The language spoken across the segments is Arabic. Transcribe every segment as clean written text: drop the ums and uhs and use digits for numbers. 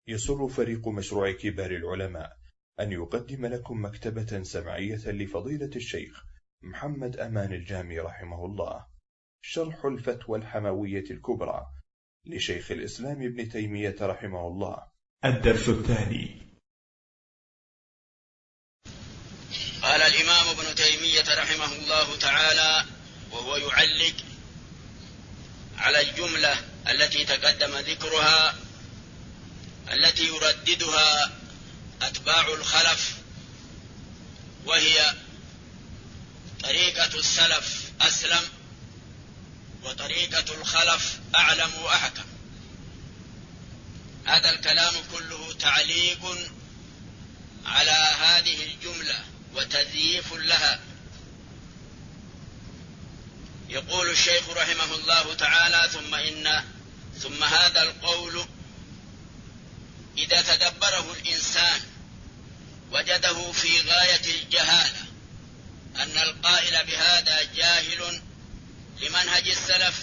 يسر فريق مشروع كبار العلماء أن يقدم لكم مكتبة سمعية لفضيلة الشيخ محمد أمان الجامي رحمه الله، شرح الفتوى الحموية الكبرى لشيخ الإسلام ابن تيمية رحمه الله. الدرس الثاني. قال الإمام ابن تيمية رحمه الله تعالى وهو يعلق على الجملة التي تقدم ذكرها، التي يرددها أتباع الخلف، وهي طريقة السلف أسلم وطريقة الخلف أعلم وأحكم. هذا الكلام كله تعليق على هذه الجملة وتزييف لها. يقول الشيخ رحمه الله تعالى: ثم هذا القول إذا تدبره الإنسان وجده في غاية الجهالة، أن القائل بهذا جاهل لمنهج السلف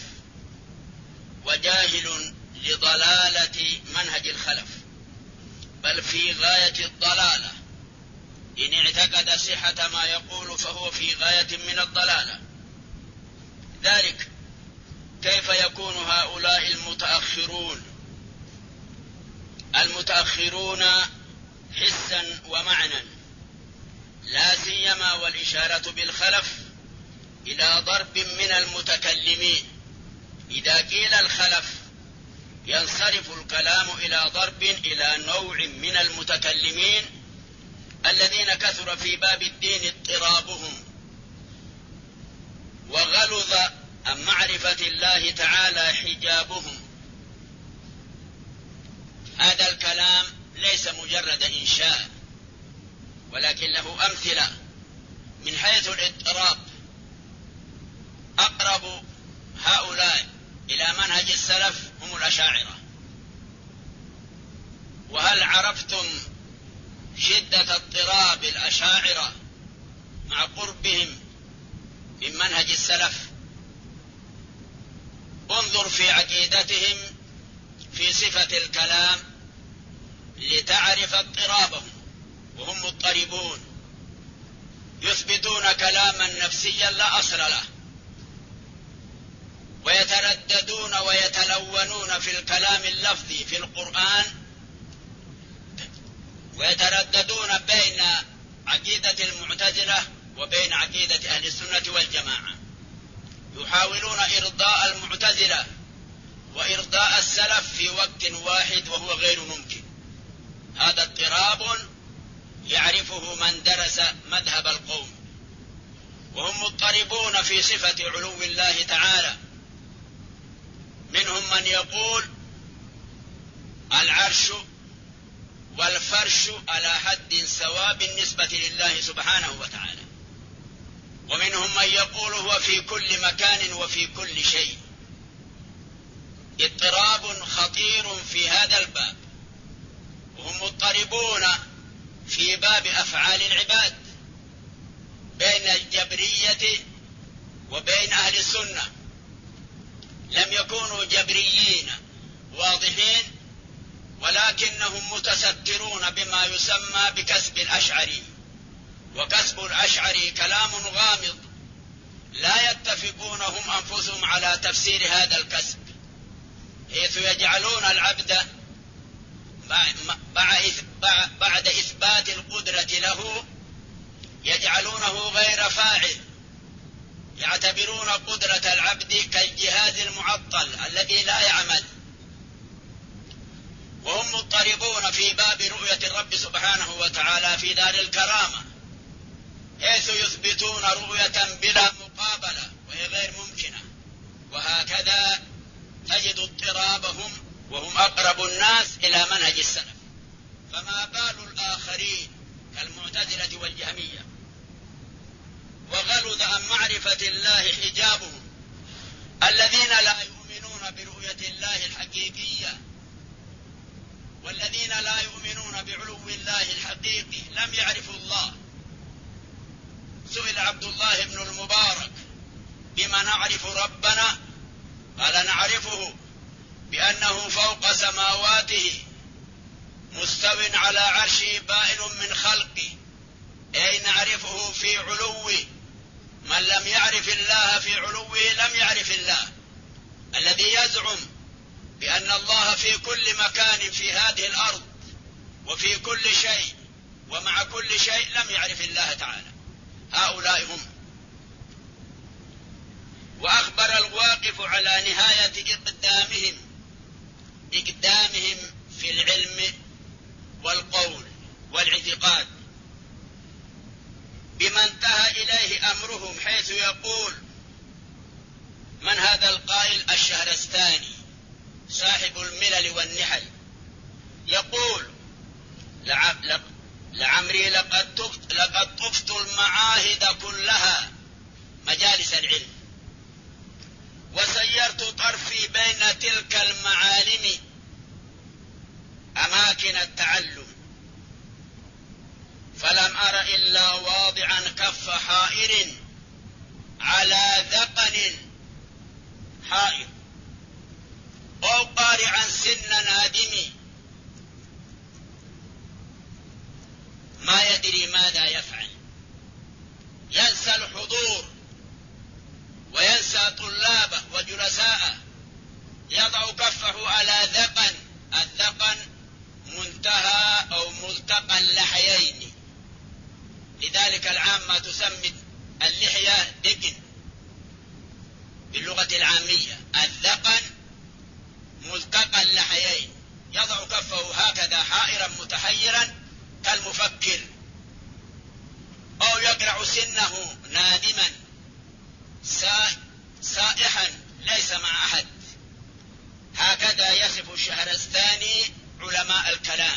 وجاهل لضلالة منهج الخلف، بل في غاية الضلالة. إن اعتقد صحة ما يقول فهو في غاية من الضلالة. ذلك كيف يكون هؤلاء المتأخرون حسا ومعنى، لا سيما والإشارة بالخلف إلى ضرب من المتكلمين؟ إذا قيل الخلف ينصرف الكلام إلى ضرب إلى نوع من المتكلمين الذين كثر في باب الدين اضطرابهم وغلظ عن معرفة الله تعالى حجابهم. هذا الكلام ليس مجرد إنشاء، ولكن له أمثلة من حيث الاضطراب. أقرب هؤلاء إلى منهج السلف هم الأشاعرة. وهل عرفتم شدة اضطراب الأشاعرة مع قربهم من منهج السلف؟ انظر في عقيدتهم في صفة الكلام لتعرف اضطرابهم، وهم مضطربون، يثبتون كلاما نفسيا لا أصل له، ويترددون ويتلونون في الكلام اللفظي في القرآن، ويترددون بين عقيدة المعتزلة وبين عقيدة أهل السنة والجماعة، يحاولون إرضاء المعتزلة وإرضاء السلف في وقت واحد، وهو غير ممكن. هذا اضطراب يعرفه من درس مذهب القوم. وهم مضطربون في صفة علو الله تعالى. منهم من يقول العرش والفرش على حد سواء بالنسبة لله سبحانه وتعالى، ومنهم من يقول هو في كل مكان وفي كل شيء. اضطراب خطير في هذا الباب. وهم مضطربون في باب أفعال العباد بين الجبرية وبين أهل السنة. لم يكونوا جبريين واضحين، ولكنهم متسترون بما يسمى بكسب الأشعري. وكسب الأشعري كلام غامض، لا يتفقون هم أنفسهم على تفسير هذا الكسب، حيث يجعلون العبد بعد إثبات القدرة له يجعلونه غير فاعل، يعتبرون قدرة العبد كالجهاز المعطل الذي لا يعمل. وهم مضطربون في باب رؤية الرب سبحانه وتعالى في دار الكرامة، حيث يثبتون رؤية بلا مقابلة وهي غير ممكنة. وهكذا تجد اضطرابهم، وهم أقرب الناس إلى منهج السلف. فما بال الآخرين كالمعتزلة والجهمية؟ وغلظ عن معرفة الله حجابهم، الذين لا يؤمنون برؤية الله الحقيقية، والذين لا يؤمنون بعلو الله الحقيقي لم يعرفوا الله. سئل عبد الله بن المبارك: بما نعرف ربنا؟ قال: نعرفه بأنه فوق سماواته على عرشه بائن من خلقه، أي نعرفه في علوه. من لم يعرف الله في علوه لم يعرف الله. الذي يزعم بأن الله في كل مكان في هذه الأرض وفي كل شيء ومع كل شيء لم يعرف الله تعالى، هؤلاء هم. وأخبر الواقف على نهاية إقدامهم في العلم والقول والاعتقاد بما انتهى إليه أمرهم، حيث يقول: من هذا القائل؟ الشهرستاني صاحب الملل والنحل، يقول: لعمري لقد طفت المعاهد كلها مجالس العلم، وسيرت طرفي بين تلك المعالم أماكن التعلم، فلم أر إلا واضعا كف حائر على ذقن حائر، أو قارعا سن نادم ما يدري ماذا يفعل، ينسى الحضور وينسى طلابه وجلساءه، يضع كفه على ذقن، الذقن منتهى أو ملتقى اللحيين، لذلك العامة تسمي اللحية دقن باللغة العامية، الذقن ملتقى اللحيين، يضع كفه هكذا حائرا متحيرا كالمفكر، أو يقرع سنه نادما سائحا ليس مع أحد. هكذا يصف الشهرستاني علماء الكلام.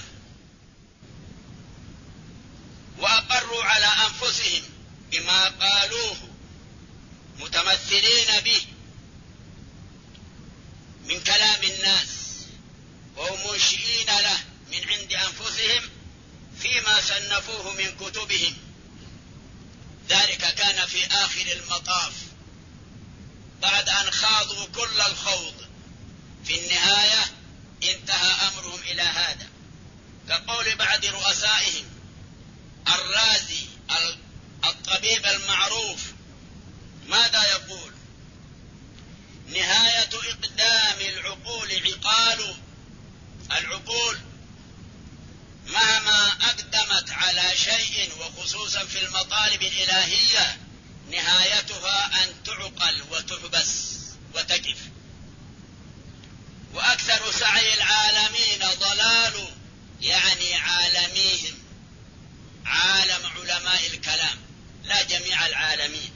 وأقروا على أنفسهم بما قالوه متمثلين به من كلام الناس، ومنشئين له من عند أنفسهم فيما صنفوه من كتبهم. ذلك كان في آخر المطاف بعد أن خاضوا كل الخوض، في النهاية انتهى أمرهم إلى هذا، كقول بعض رؤسائهم الرازي الطبيب المعروف، ماذا يقول؟ نهاية إقدام العقول عقال، العقول مهما أقدمت على شيء وخصوصا في المطالب الإلهية نهايتها أن تعقل وتحبس وتقف. وأكثر سعي العالمين ضلال، يعني عالميهم، عالم علماء الكلام لا جميع العالمين.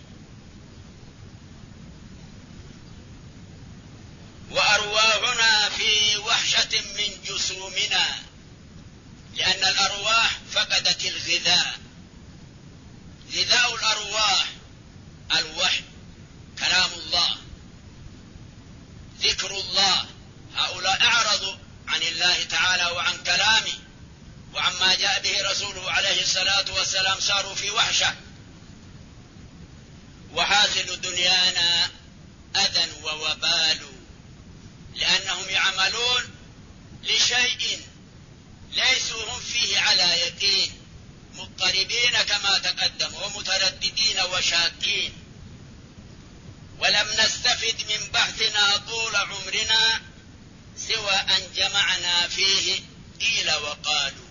وأرواحنا في وحشة من جسومنا، لأن الأرواح فقدت الغذاء. غذاء الأرواح الوحي، كلام الله، ذكر الله. هؤلاء أعرضوا عن الله تعالى وعن كلامه وعما جاء به رسوله عليه الصلاة والسلام، صاروا في وحشة. وحاصل دنيانا أذى ووبال، لأنهم يعملون لشيء ليسوا هم فيه على يقين، مضطربين كما تقدم ومترددين وشاكين. ولم نستفد من بحثنا طول عمرنا سوى أن جمعنا فيه قيل وقالوا،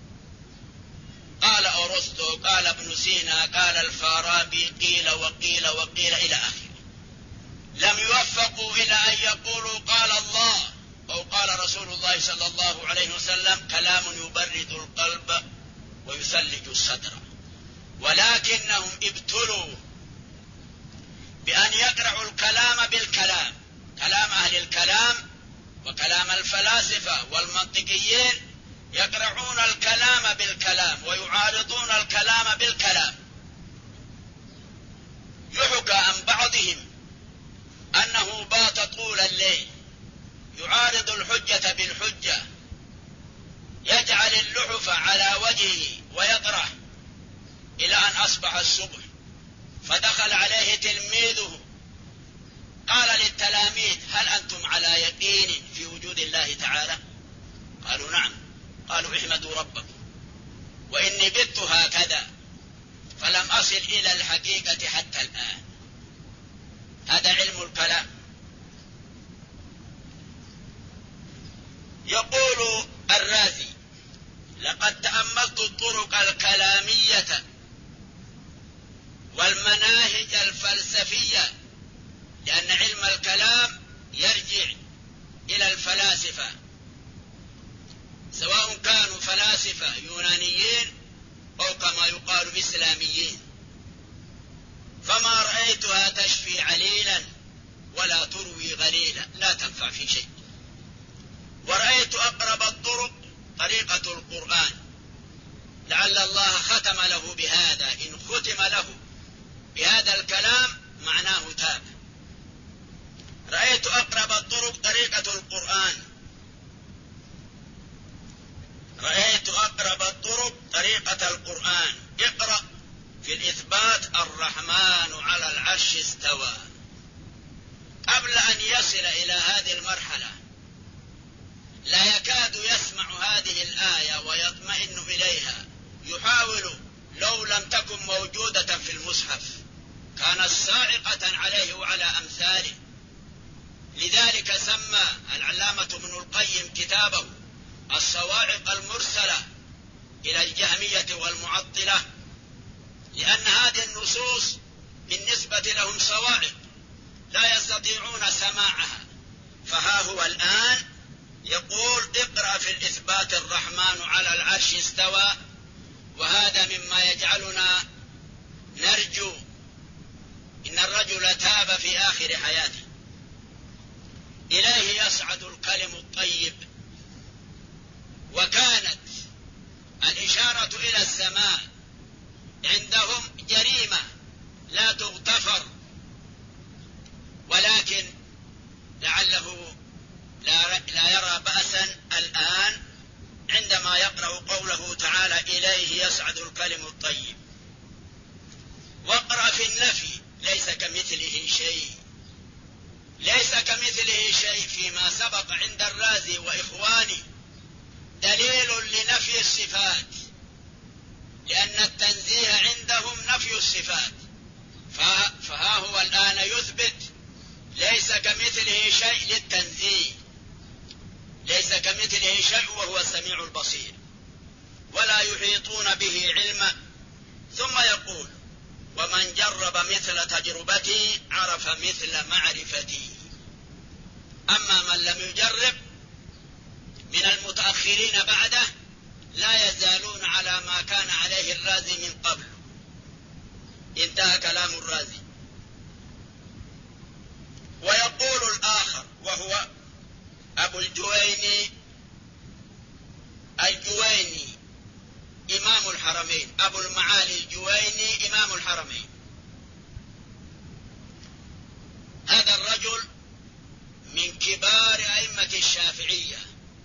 قال أرسطو، قال ابن سينا، قال الفارابي، قيل وقيل وقيل إلى آخره. لم يوفقوا إلى أن يقولوا قال الله أو قال رسول الله صلى الله عليه وسلم، كلام يبرد القلب ويثلج الصدر. ولكنهم ابتلوا بأن يقرعوا الكلام بالكلام، كلام أهل الكلام وكلام الفلاسفة والمنطقيين، يقرعون الكلام بالكلام ويعارضون الكلام بالكلام. يحكى عن بعضهم أنه بات طول الليل يعارض الحجة بالحجة، يجعل اللحف على وجهه ويطرح إلى أن أصبح الصبح. فدخل عليه تلميذه قال للتلاميذ: هل أنتم على يقين في وجود الله تعالى؟ قالوا: نعم. قالوا: احمدوا ربكم وإني بت هكذا فلم أصل إلى الحقيقة حتى الآن. هذا علم الكلام. يقول الرازي: لقد تأملت الطرق الكلامية والمناهج الفلسفية، لأن علم الكلام يرجع إلى الفلاسفة، سواء كانوا فلاسفة يونانيين أو كما يقال إسلاميين، فما رأيتها تشفي عليلا ولا تروي غليلا، لا تنفع في شيء. ورأيت أقرب الطرق طريقة القرآن، لعل الله ختم له بهذا، إن ختم له بهذا الكلام معناه تاب. رأيت أقرب الطرق طريقة القرآن، رأيت أقرب الطرق طريقة القرآن. اقرأ في الإثبات: الرحمن على العرش استوى. قبل أن يصل إلى هذه المرحلة لا يكاد يسمع هذه الآية ويطمئن إليها، يحاول لو لم تكن موجودة في المصحف كانت صاعقة عليه وعلى أمثاله. لذلك سمى العلامة ابن القيم كتابه الصواعق المرسلة إلى الجهمية والمعطلة، لأن هذه النصوص بالنسبة لهم صواعق لا يستطيعون سماعها. فها هو الآن يقول: اقرأ في الإثبات: الرحمن على العرش استوى. وهذا مما يجعلنا نرجو إن الرجل تاب في آخر حياته. إليه يصعد الكلم الطيب. وكانت الإشارة إلى السماء عندهم جريمة لا تغتفر، ولكن لعله لا يرى بأسا الآن عندما يقرأ قوله تعالى: إليه يصعد الكلم الطيب. واقرأ في النفي: ليس كمثله شيء. ليس كمثله شيء فيما سبق عند الرازي وإخواني دليل لنفي الصفات، لأن التنزيه عندهم نفي الصفات. فها هو الآن يثبت ليس كمثله شيء للتنزيه، ليس كمثله شيء وهو السميع البصير، ولا يحيطون به علما. ثم يقول: ومن جرب مثل تجربتي عرف مثل معرفتي. أما من لم يجرب من المتأخرين بعده لا يزالون على ما كان عليه الرازي من قبل. انتهى كلام الرازي. ويقول الآخر وهو أبو الجويني إمام الحرمين، أبو المعالي الجويني إمام الحرمين. هذا الرجل من كبار أئمة الشافعية،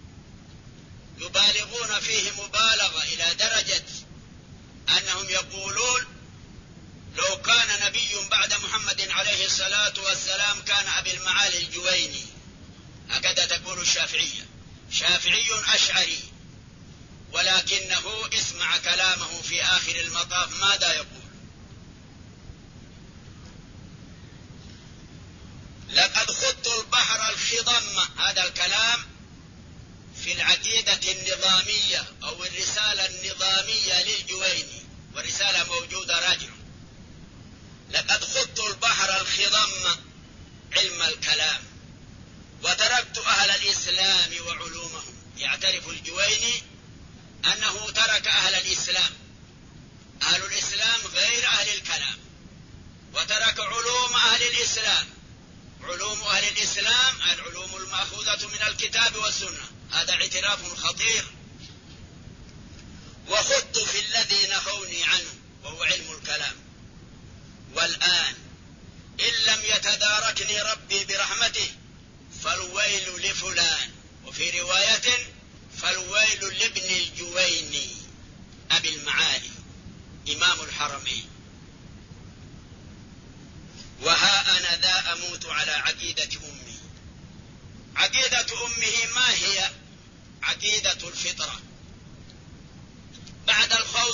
يبالغون فيه مبالغة إلى درجة أنهم يقولون: لو كان نبي بعد محمد عليه الصلاة والسلام كان أبي المعالي الجويني. هكذا تقول الشافعية. شافعي أشعري، ولكنه اسمع كلامه في آخر المطاف ماذا يقول: لقد خضت البحر الخضم. هذا الكلام في العقيدة النظامية أو الرسالة النظامية للجويني، ورسالة موجودة راجعة. لقد خضت البحر الخضم علم الكلام وتركت أهل الإسلام وعلومهم. يعترف الجويني أنه ترك أهل الإسلام، أهل الإسلام غير أهل الكلام، وترك علوم أهل الإسلام. علوم أهل الإسلام العلوم المأخوذة من الكتاب والسنة. هذا اعتراف خطير. وخضت في الذي نهوني عنه وهو علم الكلام. والآن إن لم يتداركني ربي برحمته فالويل لفلان، وفي رواية فالويل لابن الجويني أبي المعالي إمام الحرمين. وها أنا ذا أموت على عقيدة أمي. عقيدة أمه ما هي؟ عقيدة الفطرة. بعد الخوف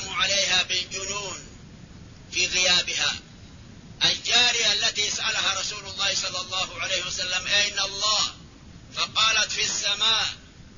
يحكم عليها بالجنون في غيابها. الجارية التي سألها رسول الله صلى الله عليه وسلم أين الله؟ فقالت في السماء،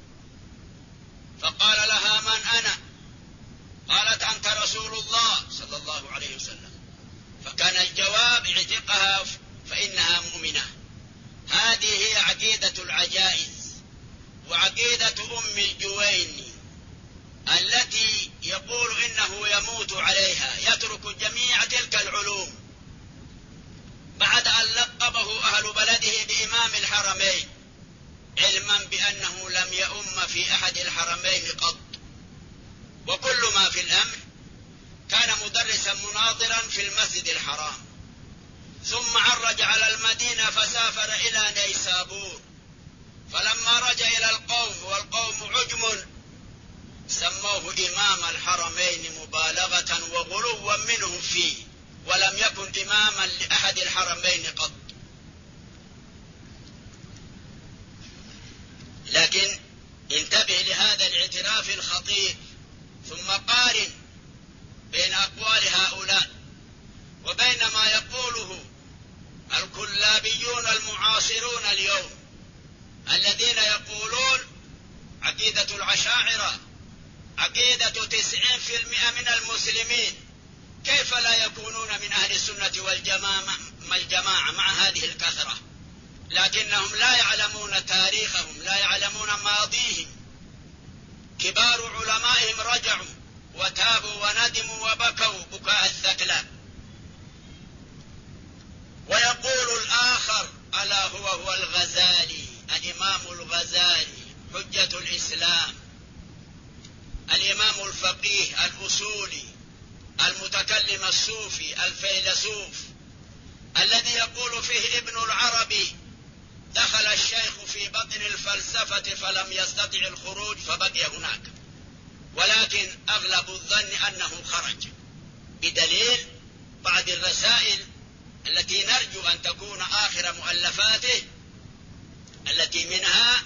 فقال لها من أنا؟ قالت أنت رسول الله صلى الله عليه وسلم. فكان الجواب اعتقها فإنها مؤمنة. هذه هي عقيدة العجائز وعقيدة أم الجويني التي يقول إنه يموت عليها، يترك جميع تلك العلوم بعد أن لقبه أهل بلده بإمام الحرمين، علما بأنه لم يؤم في أحد الحرمين قط. وكل ما في الأمر كان مدرسا مناظرا في المسجد الحرام، ثم عرج على المدينة فسافر إلى نيسابور، فلما رجع إلى القوم والقوم عجم سموه إمام الحرمين مبالغة وغلوا منهم فيه، ولم يكن إماما لأحد الحرمين قط. لكن انتبه لهذا الاعتراف الخطير، ثم قارن بين أقوال هؤلاء وبين ما يقوله الكلابيون المعاصرون اليوم الذين يقولون عقيدة الأشاعرة عقيدة 90% من المسلمين، كيف لا يكونون من أهل السنة والجماعة مع هذه الكثرة؟ لكنهم لا يعلمون تاريخهم، لا يعلمون ماضيهم. كبار علمائهم رجعوا وتابوا وندموا وبكوا بكاء الثكلى. ويقول الآخر ألا هو الغزالي، الإمام الغزالي حجة الإسلام، الإمام الفقيه الأصولي المتكلم الصوفي الفيلسوف الذي يقول فيه ابن العربي دخل الشيخ في بطن الفلسفة فلم يستطع الخروج فبقي هناك، ولكن أغلب الظن أنه خرج، بدليل بعض الرسائل التي نرجو أن تكون آخر مؤلفاته، التي منها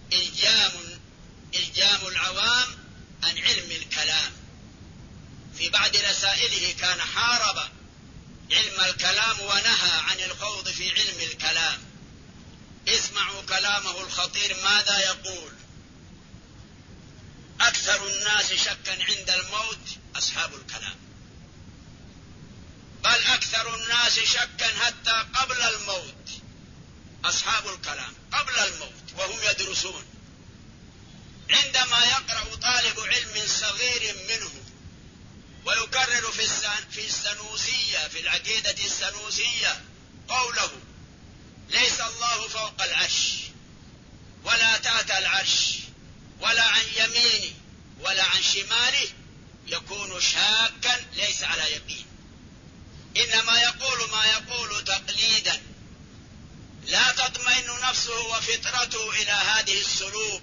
إلجام العوام عن علم الكلام. في بعض رسائله كان حارب علم الكلام ونهى عن الخوض في علم الكلام. اسمعوا كلامه الخطير ماذا يقول: أكثر الناس شكا عند الموت أصحاب الكلام، بل أكثر الناس شكا حتى قبل الموت أصحاب الكلام، قبل الموت وهم يدرسون. عندما يقرأ طالب علم صغير منه ويكرر في السنوسية، في العقيدة السنوسية، قوله ليس الله فوق العرش ولا تحت العرش ولا عن يمينه ولا عن شماله، يكون شاكا ليس على يقين، إنما يقول ما يقول تقليدا، لا تطمئن نفسه وفطرته إلى هذه السلوب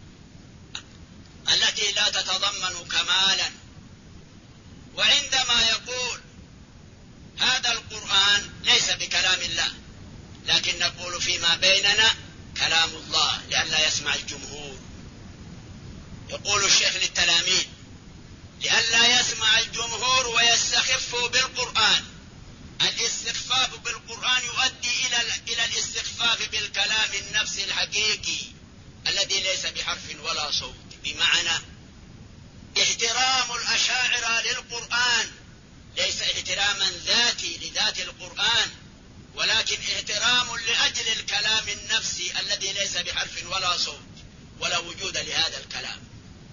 التي لا تتضمن كمالا. وعندما يقول هذا القرآن ليس بكلام الله، لكن نقول فيما بيننا كلام الله لئلا يسمع الجمهور. يقول الشيخ للتلاميذ لئلا يسمع الجمهور ويستخفوا بالقرآن. الاستخفاف بالقرآن يؤدي إلى الاستخفاف بالكلام النفسي الحقيقي الذي ليس بحرف ولا صوت، بمعنى احترام الأشاعرة للقرآن ليس احتراما ذاتي لذات القرآن، ولكن احترام لأجل الكلام النفسي الذي ليس بحرف ولا صوت ولا وجود لهذا الكلام.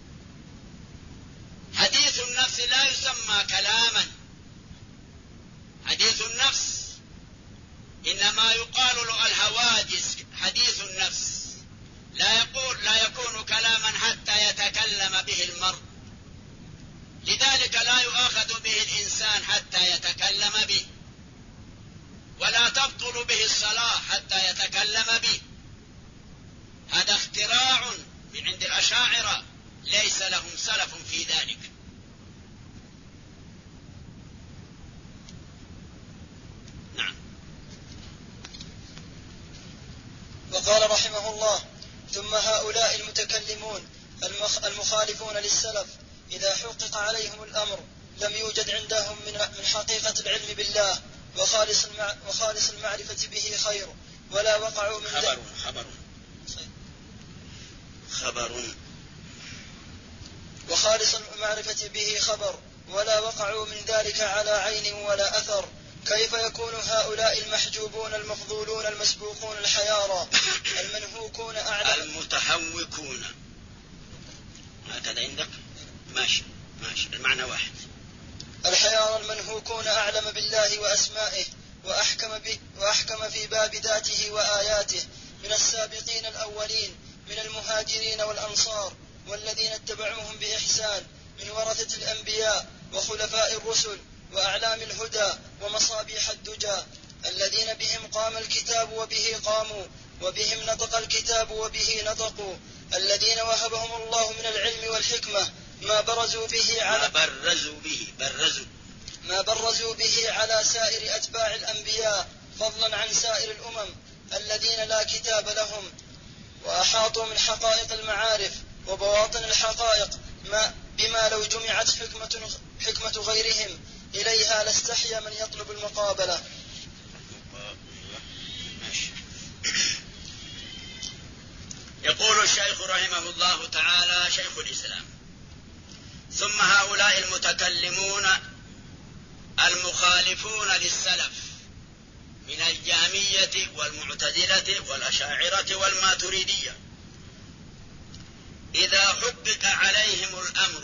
حديث النفس لا يسمى كلاما، حديث النفس إنما يقال له الهواجس. حديث النفس لا يكون كلاما حتى يتكلم به المرء، لذلك لا يؤاخذ به الإنسان حتى يتكلم به، ولا تبطل به الصلاة حتى يتكلم به. هذا اختراع من عند الأشاعرة ليس لهم سلف في ذلك. نعم. وقال رحمه الله: ثم هؤلاء المتكلمون المخالفون للسلف إذا حقق عليهم الأمر لم يوجد عندهم من حقيقة العلم بالله وخالص المعرفة به خير، ولا وقعوا من وخالص المعرفة به خبر، ولا وقعوا من ذلك على عين ولا أثر. كيف يكون هؤلاء المحجوبون المفضولون المسبوقون الحيارى المنهوكون أعلم المتهوكون، هكذا عندك؟ ماشي المعنى واحد. الحيارى المنهوكون أعلم بالله وأسمائه وأحكم في باب ذاته وآياته من السابقين الأولين من المهاجرين والأنصار والذين اتبعوهم بإحسان من ورثة الأنبياء وخلفاء الرسل وأعلام الهدى ومصابيح الدجى، الذين بهم قام الكتاب وبه قاموا، وبهم نطق الكتاب وبه نطقوا، الذين وهبهم الله من العلم والحكمة ما برزوا به على سائر أتباع الأنبياء فضلا عن سائر الأمم الذين لا كتاب لهم، وأحاطوا من حقائق المعارف وبواطن الحقائق بما لو جمعت حكمة غيرهم إليها لاستحيا من يطلب المقابلة. يقول الشيخ رحمه الله تعالى شيخ الإسلام: ثم هؤلاء المتكلمون المخالفون للسلف من الجهمية والمعتزلة والأشاعرة والماتريدية إذا حقق عليهم الأمر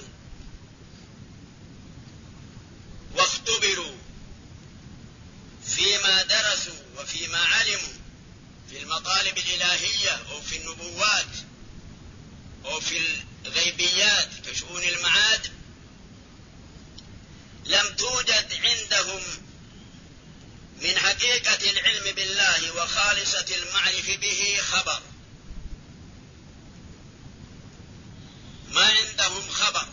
واختبروا فيما درسوا وفيما علموا في المطالب الإلهية أو في النبوات أو في الغيبيات كشؤون المعاد، لم توجد عندهم من حقيقة العلم بالله وخالصة المعرفة به خبر، ما عندهم خبر،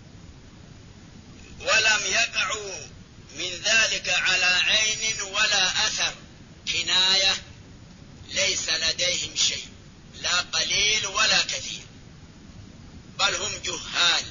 ولم يقعوا من ذلك على عين ولا أثر، كناية، ليس لديهم شيء لا قليل ولا كثير، بل هم جهال.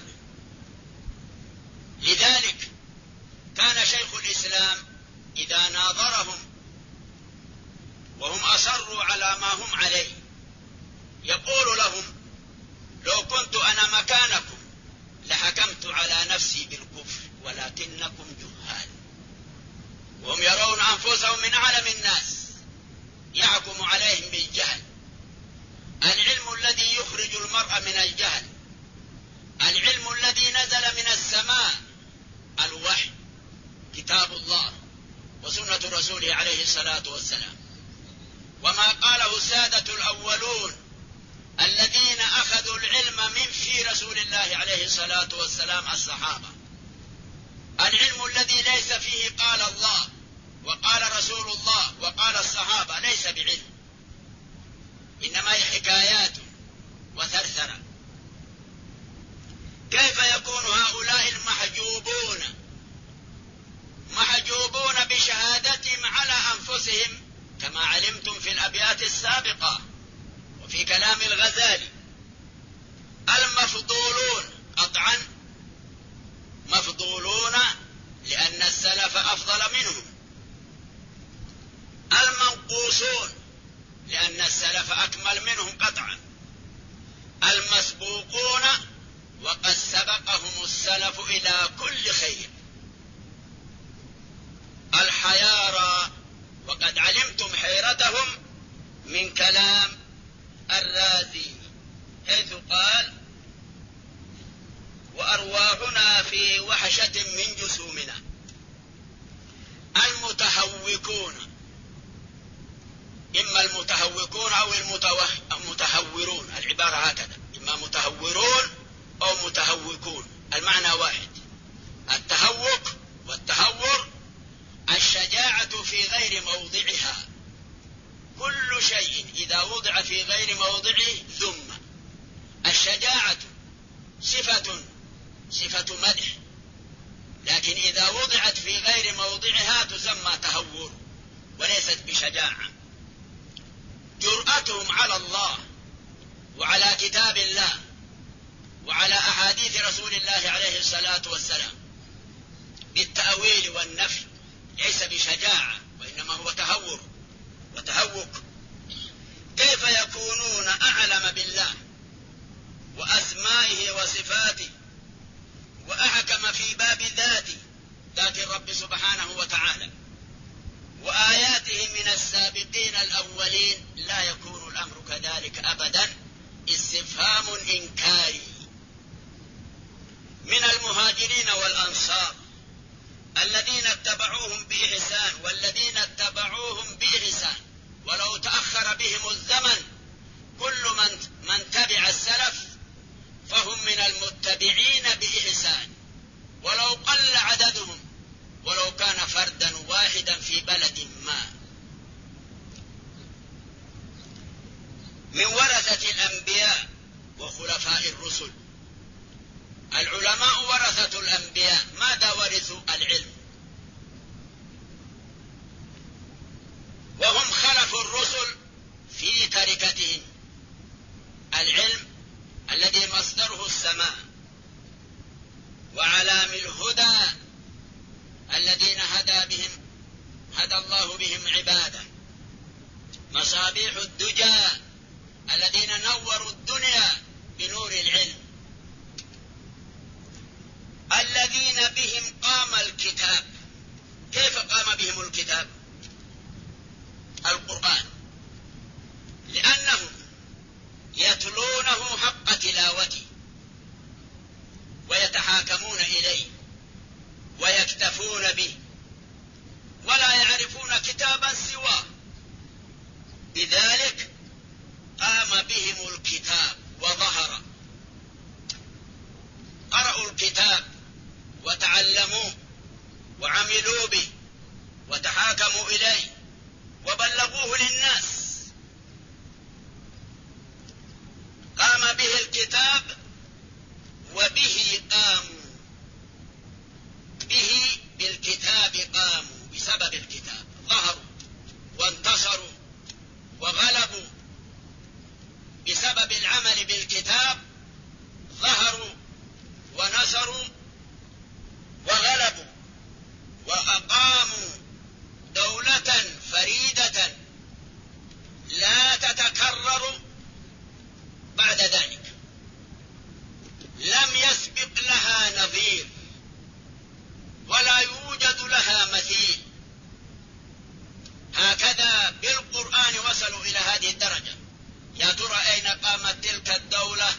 لذلك كان شيخ الإسلام إذا ناظرهم وهم أصروا على ما هم عليه يقول لهم: لو كنت أنا مكانكم لحكمت على نفسي بالكفر ولكنكم جهال. وهم يرون أنفسهم من أعلم الناس، يحكم عليهم بالجهل. العلم الذي يخرج المرء من الجهل، العلم الذي نزل من السماء، الوحي، كتاب الله وسنة رسوله عليه الصلاة والسلام، وما قاله السادة الأولون الذين أخذوا العلم من في رسول الله عليه الصلاة والسلام، الصحابة. العلم الذي ليس فيه قال الله وقال رسول الله وقال الصحابة ليس بعلم، إنما هي حكايات وثرثرة. كيف يكون هؤلاء المحجوبون بشهادتهم على أنفسهم كما علمتم في الأبيات السابقة وفي كلام الغزالي؟ المفضولون قطعا مفضولون لأن السلف أفضل منهم، المنقوصون لأن السلف أكمل منهم قطعا، المسبوقون وقد سبقهم السلف إلى كل خير، الحيارى وقد علمتم حيرتهم من كلام الرازي حيث قال: وأرواحنا في وحشة من جسومنا. المتهوكون، إما المتهوكون أو المتهورون، العبارة هكذا، إما متهورون أو متهوكون، المعنى واحد. التهوك والتهور الشجاعة في غير موضعها، كل شيء إذا وضع في غير موضعه ذم. الشجاعة صفة مدح، لكن إذا وضعت في غير موضعها تسمى تهور وليست بشجاعة. جرأتهم على الله وعلى كتاب الله وعلى أحاديث رسول الله عليه الصلاة والسلام بالتأويل والنفي ليس بشجاعة وإنما هو وتهوك. كيف يكونون أعلم بالله وأسمائه وصفاته وأحكم في باب ذات الرب سبحانه وتعالى وآياته من السابقين الأولين؟ لا يكون الأمر كذلك أبدا. استفهام إنكاري من المهاجرين والأنصار الذين اتبعوهم بإحسان والذين اتبعوهم بإحسان، ولو تأخر بهم الزمن كل من تبع السلف فهم من المتبعين بإحسان، ولو قل عددهم ولو كان فردا واحدا في بلد ما. من ورثة الأنبياء وخلفاء الرسل. العلماء ورثة الأنبياء، ماذا ورثوا؟ العلم، وهم خلفوا الرسل في تركتهم العلم الذي مصدره السماء، وعلام الهدى الذين هدى الله بهم عباده، مصابيح الدجى الذين نوروا الدنيا بنور العلم، الذين بهم قام الكتاب. كيف قام بهم الكتاب؟ القرآن، لأنهم يتلونه حق تلاوته ويتحاكمون إليه ويكتفون به ولا يعرفون كتابا سواه، لذلك قام بهم الكتاب وظهر. قرأوا الكتاب وتعلموه وعملوا به وتحاكموا إليه وبلغوه للناس. قام به الكتاب وبه قاموا، به بالكتاب قاموا، بسبب الكتاب ظهروا وانتصروا وغلبوا. بسبب العمل بالكتاب ظهروا ونصروا وغلبوا وأقاموا دولة فريدة لا تتكرر بعد ذلك، لم يسبق لها نظير ولا يوجد لها مثيل. هكذا بالقرآن وصلوا إلى هذه الدرجة. يا ترى أين قامت تلك الدولة؟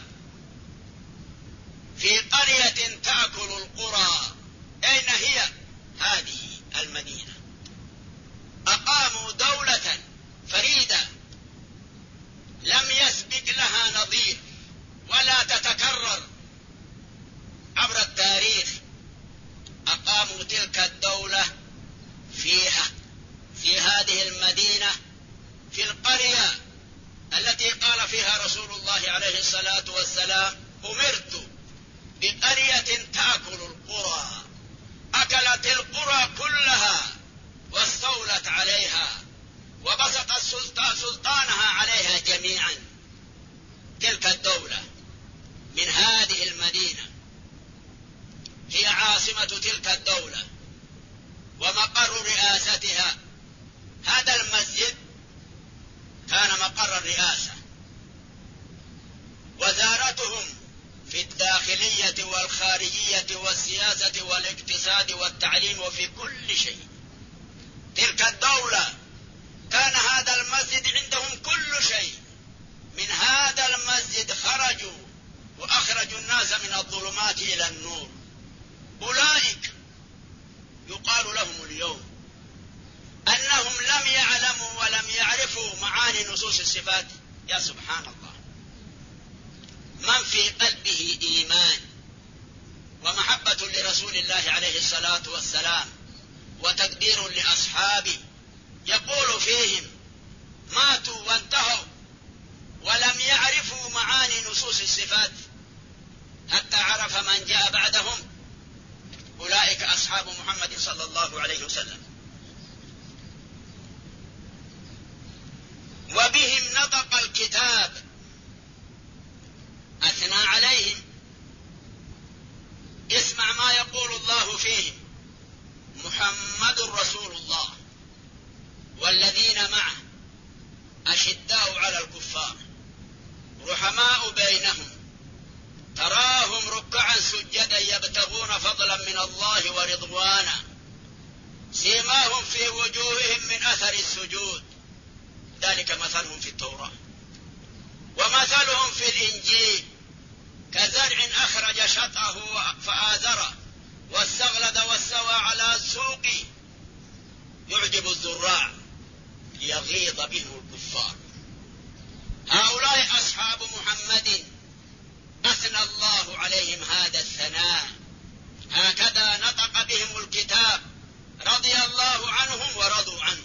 في قرية تأكل القرى. أين هي؟ هذه المدينة. أقاموا دولة فريدة لم يسبق لها نظير ولا تتكرر عبر التاريخ. أقاموا تلك الدولة فيها، في هذه المدينة، في القرية التي قال فيها رسول الله عليه الصلاة والسلام: أمرت بقرية تأكل القرى. أكلت القرى كلها واستولت عليها وبسط سلطانها عليها جميعا. تلك الدولة من هذه المدينة هي عاصمة تلك الدولة ومقر رئاستها. هذا المسجد كان مقر الرئاسة. وزارتهم في الداخلية والخارجية والسياسة والاقتصاد والتعليم وفي كل شيء. تلك الدولة كان هذا المسجد عندهم كل شيء. من هذا المسجد خرجوا وأخرجوا الناس من الظلمات إلى النور. أولئك يقال لهم اليوم أنهم لم يعلموا ولم يعرفوا معاني نصوص الصفات. يا سبحان الله، من في قلبه إيمان ومحبة لرسول الله عليه الصلاة والسلام وتقدير لأصحابه يقول فيهم: ماتوا وانتهوا ولم يعرفوا معاني نصوص الصفات حتى عرف من جاء بعدهم. أولئك أصحاب محمد صلى الله عليه وسلم. وبهم نطق الكتاب، أثنى عليهم محمد رسول الله والذين معه أشداء على الكفار رحماء بينهم تراهم ركعا سجدا يبتغون فضلا من الله ورضوانا سيماهم في وجوههم من أثر السجود ذلك مثلهم في التوراة ومثلهم في الإنجيل كزرع أخرج شطأه فآزره واستغلظ واستوى على السوق يعجب الزراع ليغيظ بهم الكفار. هؤلاء أصحاب محمد أثنى الله عليهم هذا الثناء هكذا نطق بهم الكتاب رضي الله عنهم ورضوا عنه.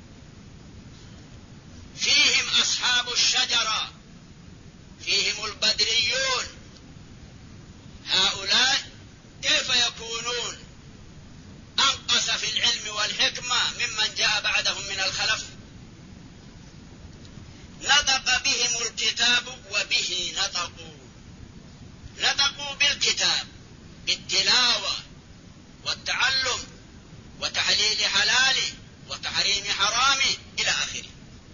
فيهم أصحاب الشجرة فيهم البدريون. هؤلاء كيف يكونون أنقص في العلم والحكمة ممن جاء بعدهم من الخلف؟ نطق بهم الكتاب وبه نطقوا بالكتاب بالتلاوة والتعلم وتحليل حلاله وتحريم حرامه إلى آخره.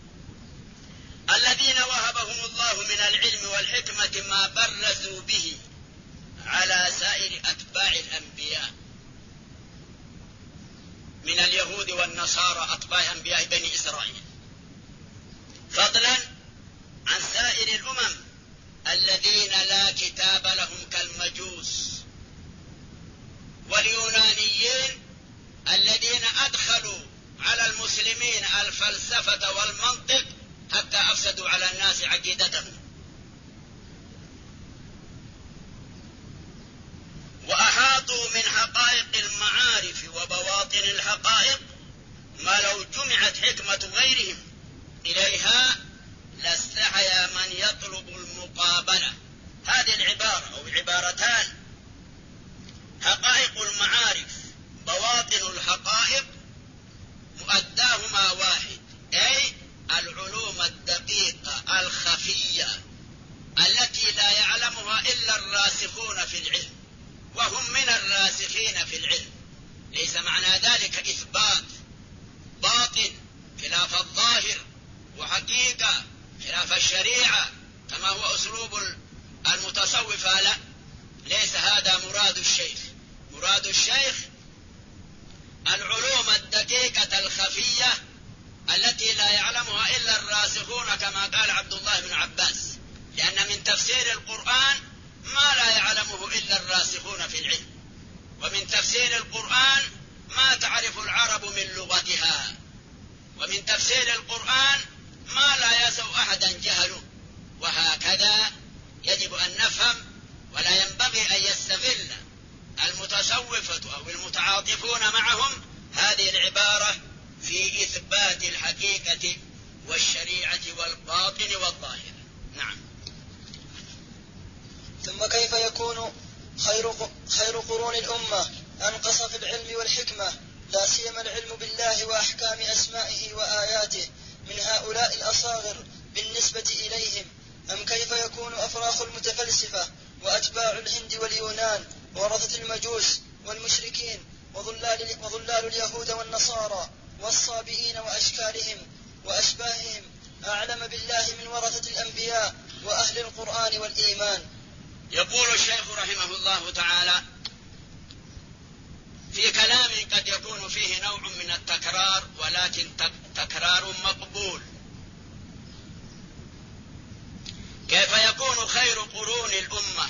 الذين وهبهم الله من العلم والحكمة ما برزوا به على سائر أتباع الأنبياء من اليهود والنصارى أتباع أنبياء بني إسرائيل، فضلا عن سائر الأمم الذين لا كتاب لهم كالمجوس واليونانيين الذين أدخلوا على المسلمين الفلسفة والمنطق حتى أفسدوا على الناس عقيدتهم، وأحاطوا من حقائق المعارف وبواطن الحقائق ما لو جمعت حكمة غيرهم إليها لاستحيا من يطلب المقابلة. هذه العبارة أو عبارتان حقائق المعارف بواطن الحقائق مؤداهما واحد، أي العلوم الدقيقة الخفية التي لا يعلمها إلا الراسخون في العلم، وهم من الراسخين في العلم. ليس معنى ذلك إثبات باطن خلاف الظاهر وحقيقة خلاف الشريعة كما هو أسلوب المتصوفة، لا، ليس هذا مراد الشيخ. مراد الشيخ العلوم الدقيقة الخفية التي لا يعلمها إلا الراسخون كما قال عبد الله بن عباس، لأن من تفسير القرآن ما لا يعلمه إلا الراسخون في العلم، ومن تفسير القرآن ما تعرف العرب من لغتها، ومن تفسير القرآن ما لا يسوء أحدا جهله. وهكذا يجب أن نفهم، ولا ينبغي أن يستغل المتصوفة أو المتعاطفون معهم هذه العبارة في إثبات الحقيقة والشريعة والباطن والظاهر. نعم. ثم كيف يكون خير قرون الأمة أنقص في العلم والحكمة، لا سيما العلم بالله وأحكام أسمائه وآياته، من هؤلاء الأصاغر بالنسبة إليهم؟ أم كيف يكون أفراخ المتفلسفة وأتباع الهند واليونان ورثة المجوس والمشركين وظلال اليهود والنصارى والصابئين وأشكالهم وأشباههم أعلم بالله من ورثة الأنبياء وأهل القرآن والإيمان؟ يقول الشيخ رحمه الله تعالى في كلام قد يكون فيه نوع من التكرار، ولكن تكرار مقبول. كيف يكون خير قرون الأمة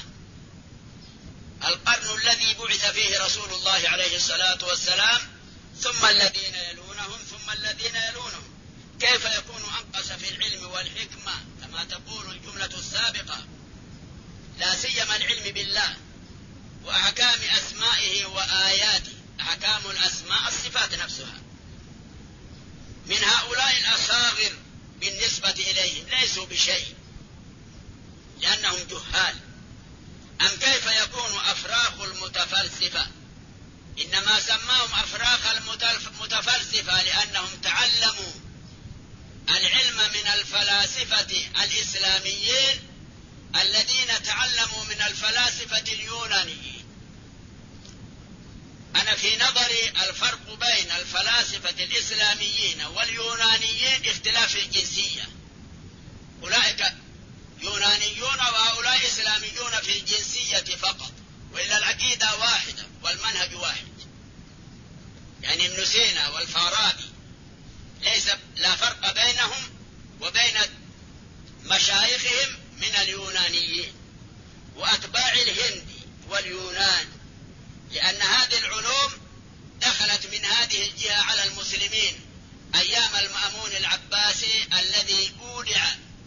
القرن الذي بعث فيه رسول الله عليه الصلاة والسلام، ثم الذين يلونهم ثم الذين يلونهم؟ كيف يكون أنقص في العلم والحكمة كما تقول الجملة السابقة، لا سيما العلم بالله وأحكام أسمائه وآياته؟ أحكام الأسماء الصفات نفسها. من هؤلاء الأصاغر بالنسبة إليهم ليسوا بشيء لأنهم جهال. أم كيف يكون أفراخ المتفلسفة؟ إنما سماهم أفراخ المتفلسفة لأنهم تعلموا العلم من الفلاسفة الإسلاميين الذين تعلموا من الفلاسفة اليونانيين. أنا في نظري الفرق بين الفلاسفة الإسلاميين واليونانيين اختلاف الجنسية. أولئك يونانيون وهؤلاء إسلاميون في الجنسية فقط، وإلا العقيدة واحدة والمنهج واحد. يعني ابن سينا والفارابي لا فرق بينهم وبين مشايخهم من اليونانيين وأتباع الهند واليونان، لأن هذه العلوم دخلت من هذه الجهة على المسلمين أيام المأمون العباسي الذي أودع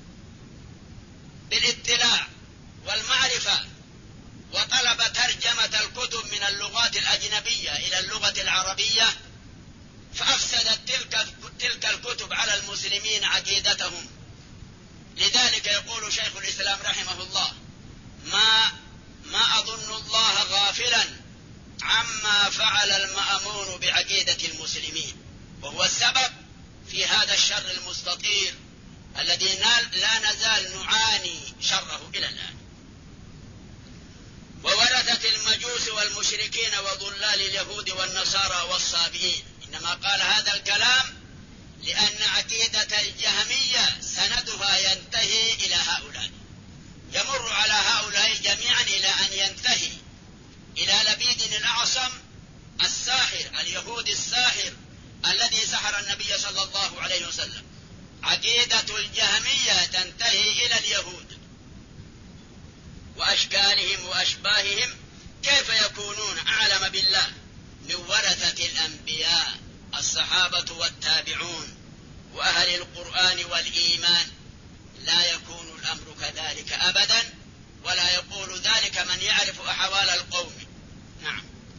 بالاطلاع والمعرفة وطلب ترجمة الكتب من اللغات الأجنبية إلى اللغة العربية، فأفسدت تلك الكتب على المسلمين عقيدتهم. لذلك يقول شيخ الإسلام رحمه الله: ما أظن الله غافلا عما فعل المأمون بعقيدة المسلمين، وهو السبب في هذا الشر المستطير الذي لا نزال نعاني شره إلى الآن. وورثة المجوس والمشركين وضلال اليهود والنصارى والصابئين. إنما قال هذا الكلام لأن عقيدة الجهمية سندها ينتهي إلى هؤلاء، يمر على هؤلاء جميعا إلى أن ينتهي إلى لبيد الأعصم الساحر اليهودي الساحر الذي سحر النبي صلى الله عليه وسلم. عقيدة الجهمية تنتهي إلى اليهود وأشكالهم وأشباههم. كيف يكونون أعلم بالله من ورثة الأنبياء الصحابة والتابعون وأهل القرآن والإيمان؟ لا يكون الأمر كذلك أبدا، ولا يقول ذلك من يعرف أحوال القوم. نعم.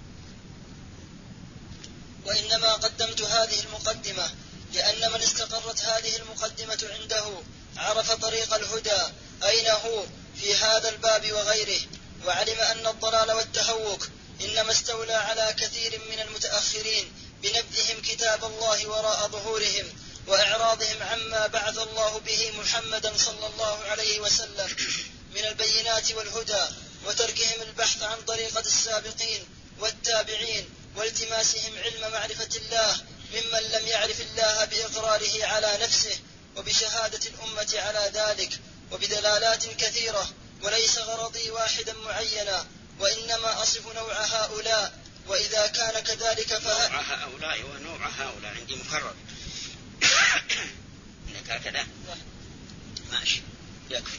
وإنما قدمت هذه المقدمة لأن من استقرت هذه المقدمة عنده عرف طريق الهدى أين هو في هذا الباب وغيره، وعلم أن الضلال والتهوك إنما استولى على كثير من المتأخرين بنبذهم كتاب الله وراء ظهورهم وإعراضهم عما بعث الله به محمدا صلى الله عليه وسلم من البينات والهدى، وتركهم البحث عن طريقة السابقين والتابعين والتماسهم علم معرفة الله ممن لم يعرف الله بإقراره على نفسه وبشهادة الأمة على ذلك وبدلالات كثيرة. وليس غرضي واحدا معينا، وإنما أصف نوع هؤلاء، وإذا كان كذلك نوع هؤلاء ونوع هؤلاء عندي مكرر. إنك هكذا ماشي يكفي.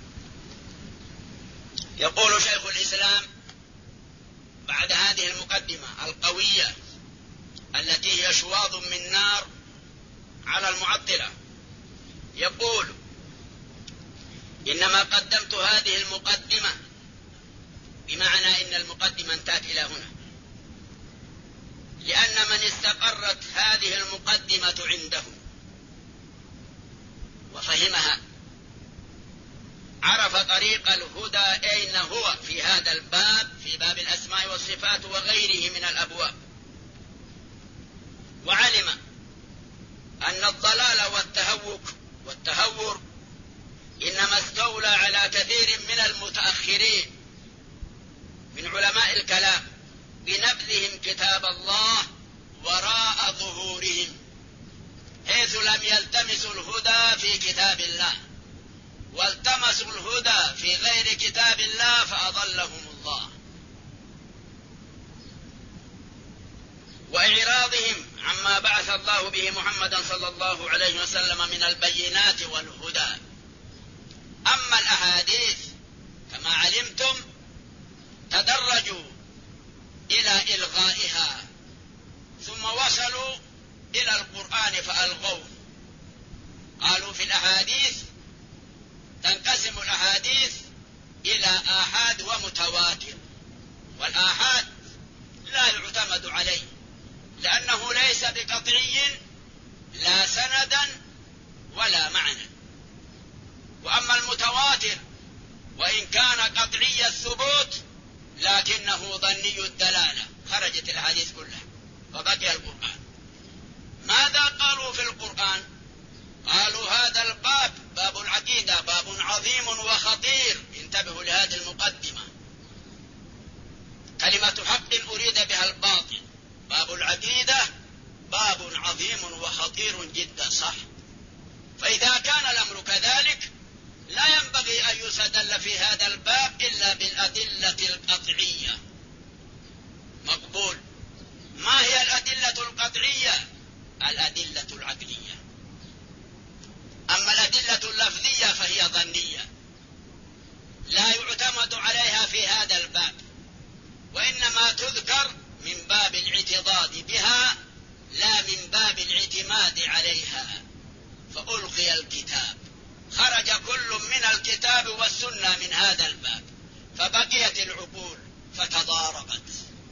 يقول شيخ الإسلام بعد هذه المقدمة القوية التي هي شواظ من نار على المعطلة، يقول: إنما قدمت هذه المقدمة، بمعنى إن المقدمة انتهت إلى هنا، لأن من استقرت هذه المقدمة عنده وفهمها عرف طريق الهدى أين هو في هذا الباب، في باب الأسماء والصفات وغيره من الأبواب، وعلم أن الضلال والتهور إنما استولى على كثير من المتأخرين من علماء الكلام بنبذهم كتاب الله وراء ظهورهم، حيث لم يلتمسوا الهدى في كتاب الله والتمسوا الهدى في غير كتاب الله فأضلهم الله، وإعراضهم عما بعث الله به محمدا صلى الله عليه وسلم من البينات والهدى. أما الأحاديث كما علمتم تدرجوا إلى إلغائها، ثم وصلوا إلى القرآن فألغوه. قالوا في الأحاديث تنقسم الأحاديث إلى آحاد ومتواتر، والآحاد لا يعتمد عليه لأنه ليس بقطعي لا سندا ولا معنى. وأما المتواتر وإن كان قطعي الثبوت لكنه ظني الدلالة، خرجت الحديث كلها وبقي القرآن. ماذا قالوا في القرآن؟ قالوا هذا الباب باب العقيدة باب عظيم وخطير، انتبهوا لهذه المقدمة. كلمة حق أريد بها الباطل. باب العقيدة باب عظيم وخطير جدا، صح؟ فإذا كان الأمر كذلك لا ينبغي أن يستدل في هذا الباب إلا بالأدلة القطعية. مقبول. ما هي الأدلة القطعية؟ الأدلة العقلية. أما الأدلة اللفظية فهي ظنية لا يعتمد عليها في هذا الباب، وإنما تذكر من باب الاعتضاد بها لا من باب الاعتماد عليها. فألغي الكتاب، خرج كل من الكتاب والسنة من هذا الباب، فبقيت العقول فتضاربت.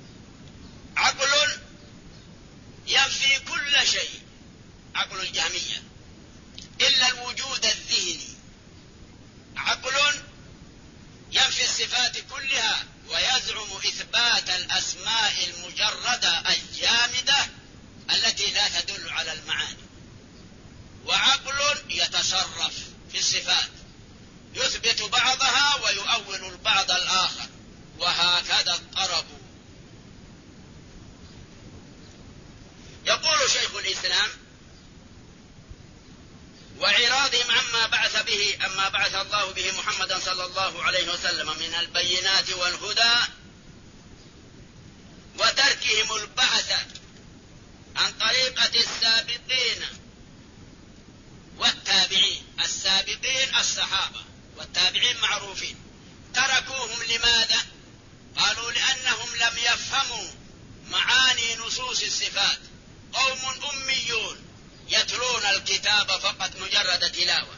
عقل ينفي كل شيء، عقل الجهمية، إلا الوجود الذهني. عقل ينفي الصفات كلها ويزعم إثبات الأسماء المجردة الجامدة التي لا تدل على المعاني. وعقل يتصرف في الصفات، يثبت بعضها ويؤول البعض الآخر، وهكذا اضطربوا. يقول شيخ الإسلام: وعراضهم أما بعث الله به محمدا صلى الله عليه وسلم من البينات والهدى، وتركهم البحث عن طريقة السابقين والتابعين. السابقين الصحابة، والتابعين معروفين. تركوهم لماذا؟ قالوا لأنهم لم يفهموا معاني نصوص الصفات. قوم أميون يتلون الكتاب فقط مجرد تلاوة،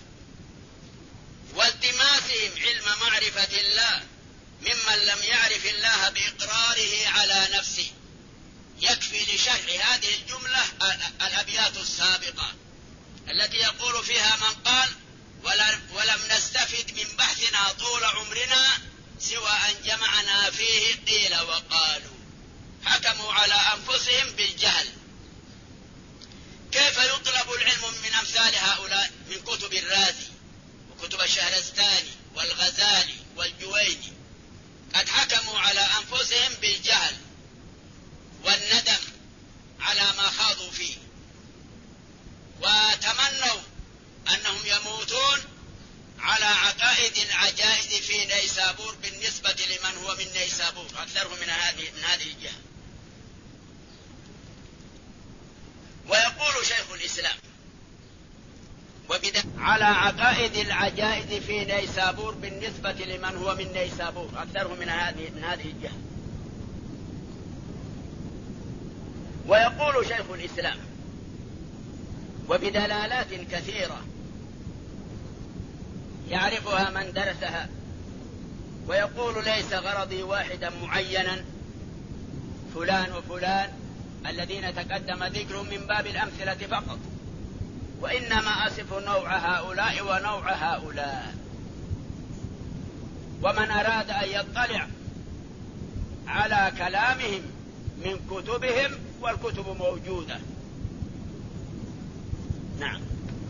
والتماسهم علم معرفة الله ممن لم يعرف الله بإقراره على نفسه. يكفي لشرح هذه الجملة الأبيات السابقة التي يقول فيها من قال: ولم نستفد من بحثنا طول عمرنا سوى أن جمعنا فيه قيل وقالوا. حكموا على أنفسهم بالجهل. كيف يطلب العلم من أمثال هؤلاء من كتب الرازي وكتب الشهرستاني والغزالي والجويني؟ قد حكموا على أنفسهم بالجهل والندم على ما خاضوا فيه، وتمنوا أنهم يموتون على عقائد العجائز في نيسابور بالنسبة لمن هو من نيسابور أكثره من هذه الجهة. ويقول شيخ الإسلام: على عقائد العجائز في نيسابور بالنسبة لمن هو من نيسابور أكثره من هذه الجهة. ويقول شيخ الإسلام: وبدلالات كثيرة يعرفها من درسها، ويقول: ليس غرضي واحدا معينا فلان وفلان الذين تقدم ذكرهم من باب الأمثلة فقط، وإنما أصف نوع هؤلاء ونوع هؤلاء. ومن أراد أن يطلع على كلامهم من كتبهم، والكتب موجودة. نعم.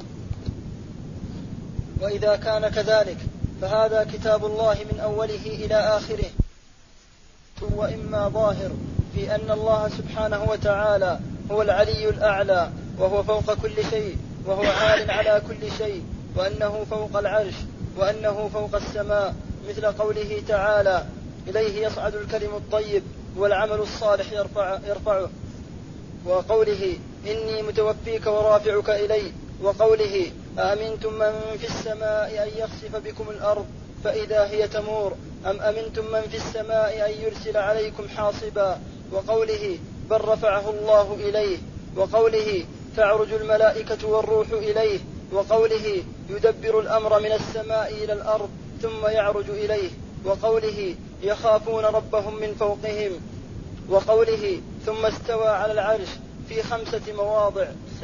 وإذا كان كذلك فهذا كتاب الله من أوله إلى آخره، وإما ظاهر في أن الله سبحانه وتعالى هو العلي الأعلى، وهو فوق كل شيء، وهو عال على كل شيء، وأنه فوق العرش، وأنه فوق السماء، مثل قوله تعالى: إليه يصعد الكلم الطيب والعمل الصالح يرفعه، وقوله: إني متوفيك ورافعك إلي، وقوله: أأمنتم من في السماء أن يخسف بكم الأرض فإذا هي تمور، أم أمنتم من في السماء أن يرسل عليكم حاصبا، وقوله: بل رفعه الله إليه، وقوله: تعرج الملائكة والروح إليه، وقوله: يدبر الأمر من السماء إلى الأرض ثم يعرج إليه، وقوله: يخافون ربهم من فوقهم، وقوله: ثم استوى على العرش في 5 مواضع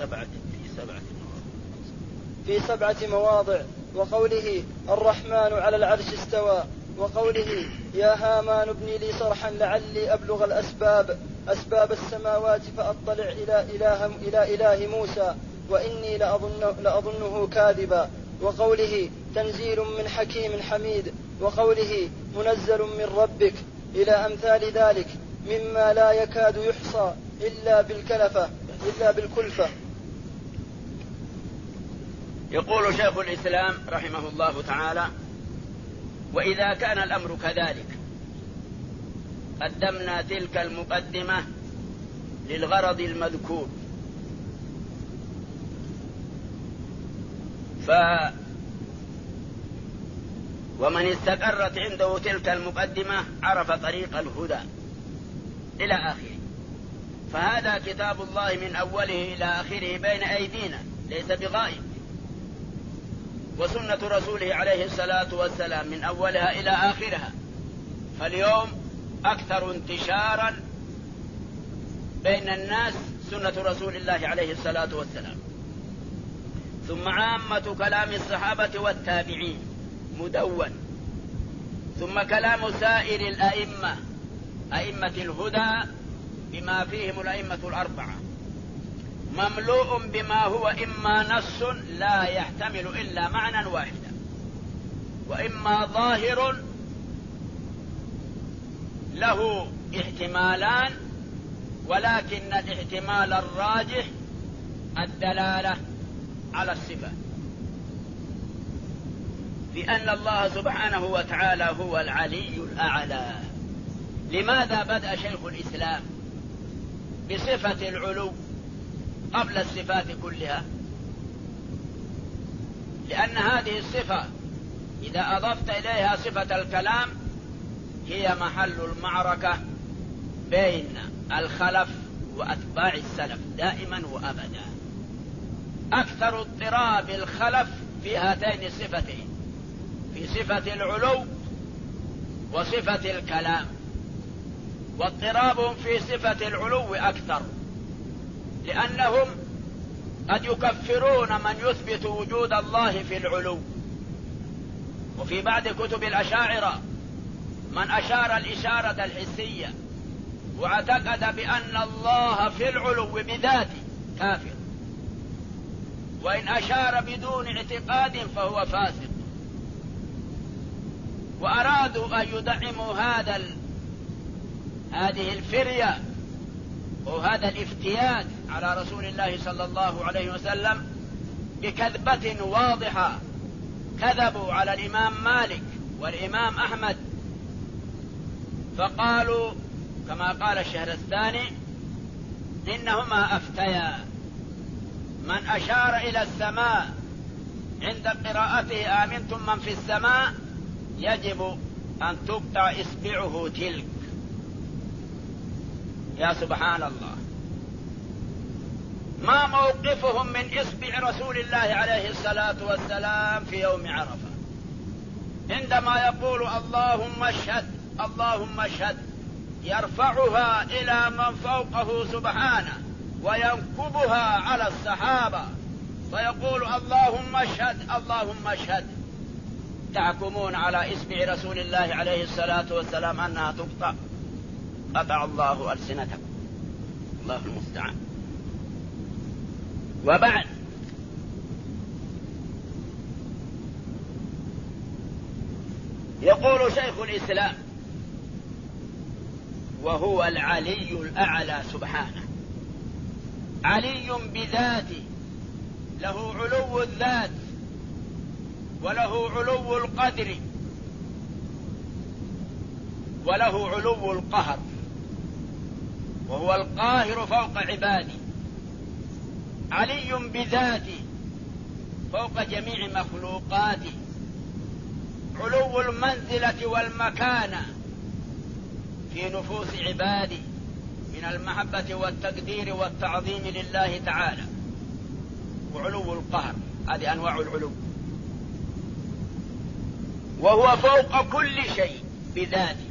في 7 مواضع، وقوله: الرحمن على العرش استوى، وقوله: يا هامان ابن لي صرحا لعلي أبلغ أسباب السماوات فأطلع إلى إله موسى وإني لأظنه كاذبا، وقوله: تنزيل من حكيم حميد، وقوله: منزل من ربك، إلى أمثال ذلك مما لا يكاد يحصى إلا بالكلفة. يقول شيخ الإسلام رحمه الله تعالى: وإذا كان الأمر كذلك قدمنا تلك المقدمة للغرض المذكور، ومن استقرت عنده تلك المقدمة عرف طريق الهدى إلى آخره. فهذا كتاب الله من أوله إلى آخره بين أيدينا ليس بغائب، وسنة رسوله عليه الصلاة والسلام من أولها إلى آخرها. فاليوم أكثر انتشارا بين الناس سنة رسول الله عليه الصلاة والسلام، ثم عامة كلام الصحابة والتابعين مدون، ثم كلام سائر الأئمة أئمة الهدى بما فيهم الأئمة الأربعة مملوء بما هو إما نص لا يحتمل إلا معنى واحدا، وإما ظاهر له احتمالان، ولكن الاحتمال الراجح الدلالة على الصفة، بأن الله سبحانه وتعالى هو العلي الأعلى. لماذا بدأ شيخ الإسلام بصفة العلو قبل الصفات كلها؟ لأن هذه الصفة إذا أضفت إليها صفة الكلام هي محل المعركة بين الخلف وأتباع السلف دائما وأبدا. أكثر اضطراب الخلف في هاتين الصفتين، في صفة العلو وصفة الكلام، واضطرابهم في صفة العلو أكثر، لأنهم قد يكفرون من يثبت وجود الله في العلو. وفي بعض كتب الأشاعرة من أشار الإشارة الحسية واعتقد بأن الله في العلو بذاته كافر، وإن أشار بدون اعتقاد فهو فاسق. وأرادوا أن يدعموا هذه الفرية وهذا الافتيات على رسول الله صلى الله عليه وسلم بكذبة واضحة. كذبوا على الإمام مالك والإمام أحمد، فقالوا كما قال الشهرستاني: إنهما أفتيا من أشار إلى السماء عند قراءته آمنتم من في السماء يجب أن تقطع إصبعه تلك. يا سبحان الله، ما موقفهم من إصبع رسول الله عليه الصلاة والسلام في يوم عرفة عندما يقول اللهم اشهد اللهم اشهد، يرفعها إلى من فوقه سبحانه وينكبها على الصحابة فيقول اللهم اشهد اللهم اشهد. تحكمون على إصبع رسول الله عليه الصلاة والسلام أنها تقطع؟ قطع الله ألسنتكم، الله المستعان. وبعد، يقول شيخ الإسلام: وهو العلي الأعلى سبحانه، علي بذاته، له علو الذات وله علو القدر وله علو القهر، وهو القاهر فوق عباده. علي بذاته فوق جميع مخلوقاته، علو المنزلة والمكانة في نفوس عباده من المحبة والتقدير والتعظيم لله تعالى، وعلو القهر، هذه أنواع العلو. وهو فوق كل شيء بذاته،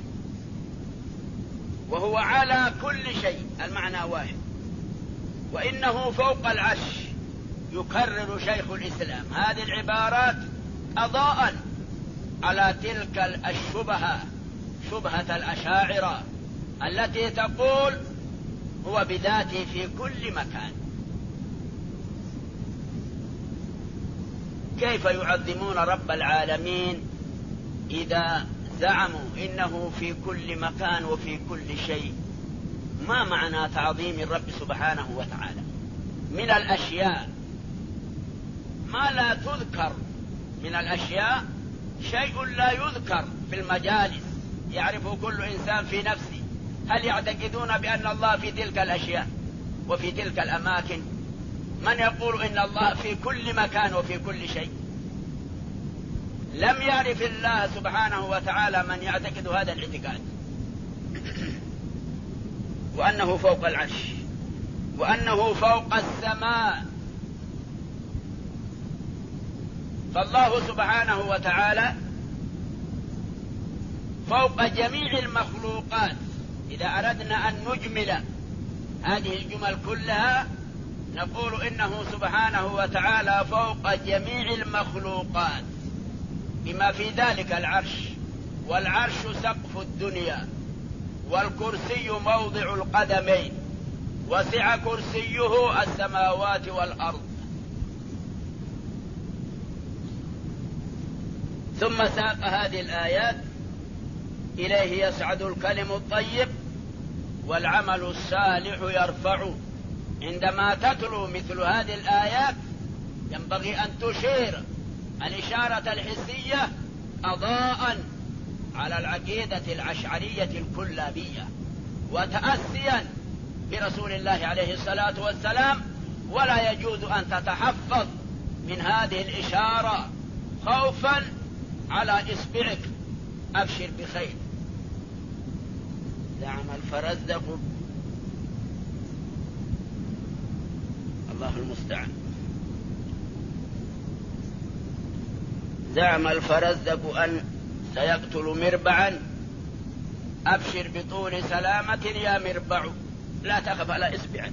وهو على كل شيء، المعنى واحد. وإنه فوق العرش. يكرر شيخ الإسلام هذه العبارات قضاء على تلك الشبهة، شبهة الأشاعرة التي تقول هو بذاته في كل مكان. كيف يعظمون رب العالمين إذا زعموا إنه في كل مكان وفي كل شيء. ما معنى تعظيم الرب سبحانه وتعالى؟ من الأشياء ما لا تذكر، من الأشياء شيء لا يذكر في المجالس يعرفه كل إنسان في نفسه. هل يعتقدون بأن الله في تلك الأشياء وفي تلك الأماكن؟ من يقول إن الله في كل مكان وفي كل شيء؟ لم يعرف الله سبحانه وتعالى من يعتقد هذا الاعتقاد، وأنه فوق العرش، وأنه فوق السماء. فالله سبحانه وتعالى فوق جميع المخلوقات. إذا أردنا أن نجمل هذه الجمل كلها نقول إنه سبحانه وتعالى فوق جميع المخلوقات، بما في ذلك العرش، والعرش سقف الدنيا، والكرسي موضع القدمين، وسع كرسيه السماوات والأرض. ثم ساق هذه الآيات: إليه يصعد الكلم الطيب والعمل الصالح يرفع. عندما تتلو مثل هذه الآيات ينبغي أن تشير الإشارة الحسية أضاءً على العقيدة الأشعرية الكلابية، وتأسيا برسول الله عليه الصلاة والسلام. ولا يجوز أن تتحفظ من هذه الإشارة خوفا على إصبعك. أبشر بخير. زعم الفرزدق، الله المستعان، زعم الفرزدق أن سيقتل مربعا. أبشر بطول سلامة يا مربع، لا تخف على إصبعك.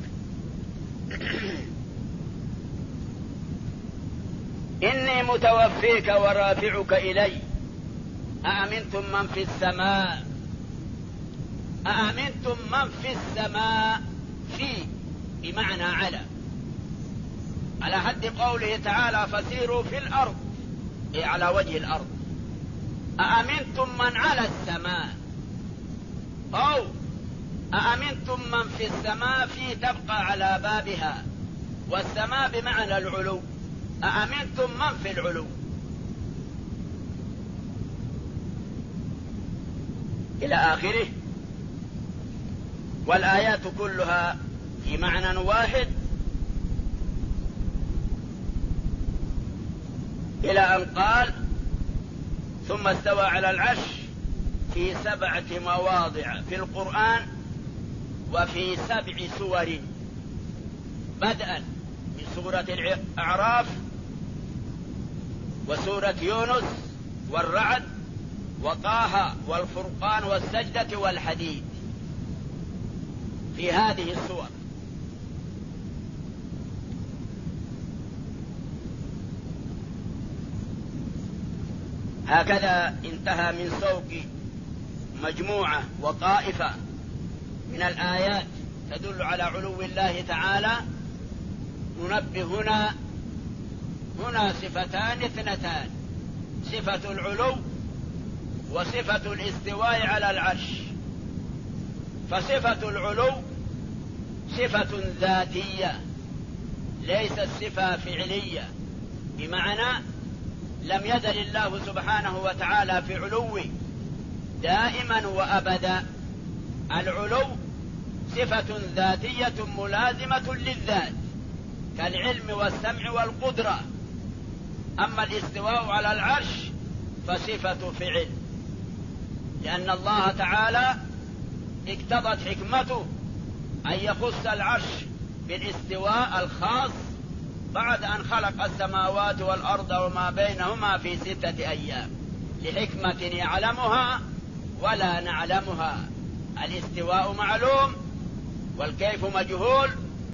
إني متوفيك ورافعك إلي، أأمنتم من في السماء، أأمنتم من في السماء، في بمعنى على حد قوله تعالى: فسيروا في الأرض، أي على وجه الأرض. أأمنتم من على السماء، أو أأمنتم من في السماء، في تبقى على بابها، والسماء بمعنى العلو. أأمنتم من في العلو إلى آخره. والآيات كلها في معنى واحد، إلى أن قال: ثم استوى على العرش في 7 مواضع في القرآن وفي 7 سور، بدءا من سورة الأعراف وسورة يونس والرعد وطه والفرقان والسجدة والحديد. في هذه السور هكذا انتهى من سوق مجموعة وطائفة من الآيات تدل على علو الله تعالى. ننبه هنا صفتان اثنتان: صفة العلو وصفة الاستواء على العرش. فصفة العلو صفة ذاتية، ليست صفة فعلية، بمعنى لم يزل الله سبحانه وتعالى في علو دائما وأبدا. العلو صفة ذاتية ملازمة للذات كالعلم والسمع والقدرة. أما الاستواء على العرش فصفة فعل، لأن الله تعالى اقتضت حكمته أن يخص العرش بالاستواء الخاص بعد أن خلق السماوات والأرض وما بينهما في 6 أيام، لحكمة يعلمها ولا نعلمها. الاستواء معلوم والكيف مجهول،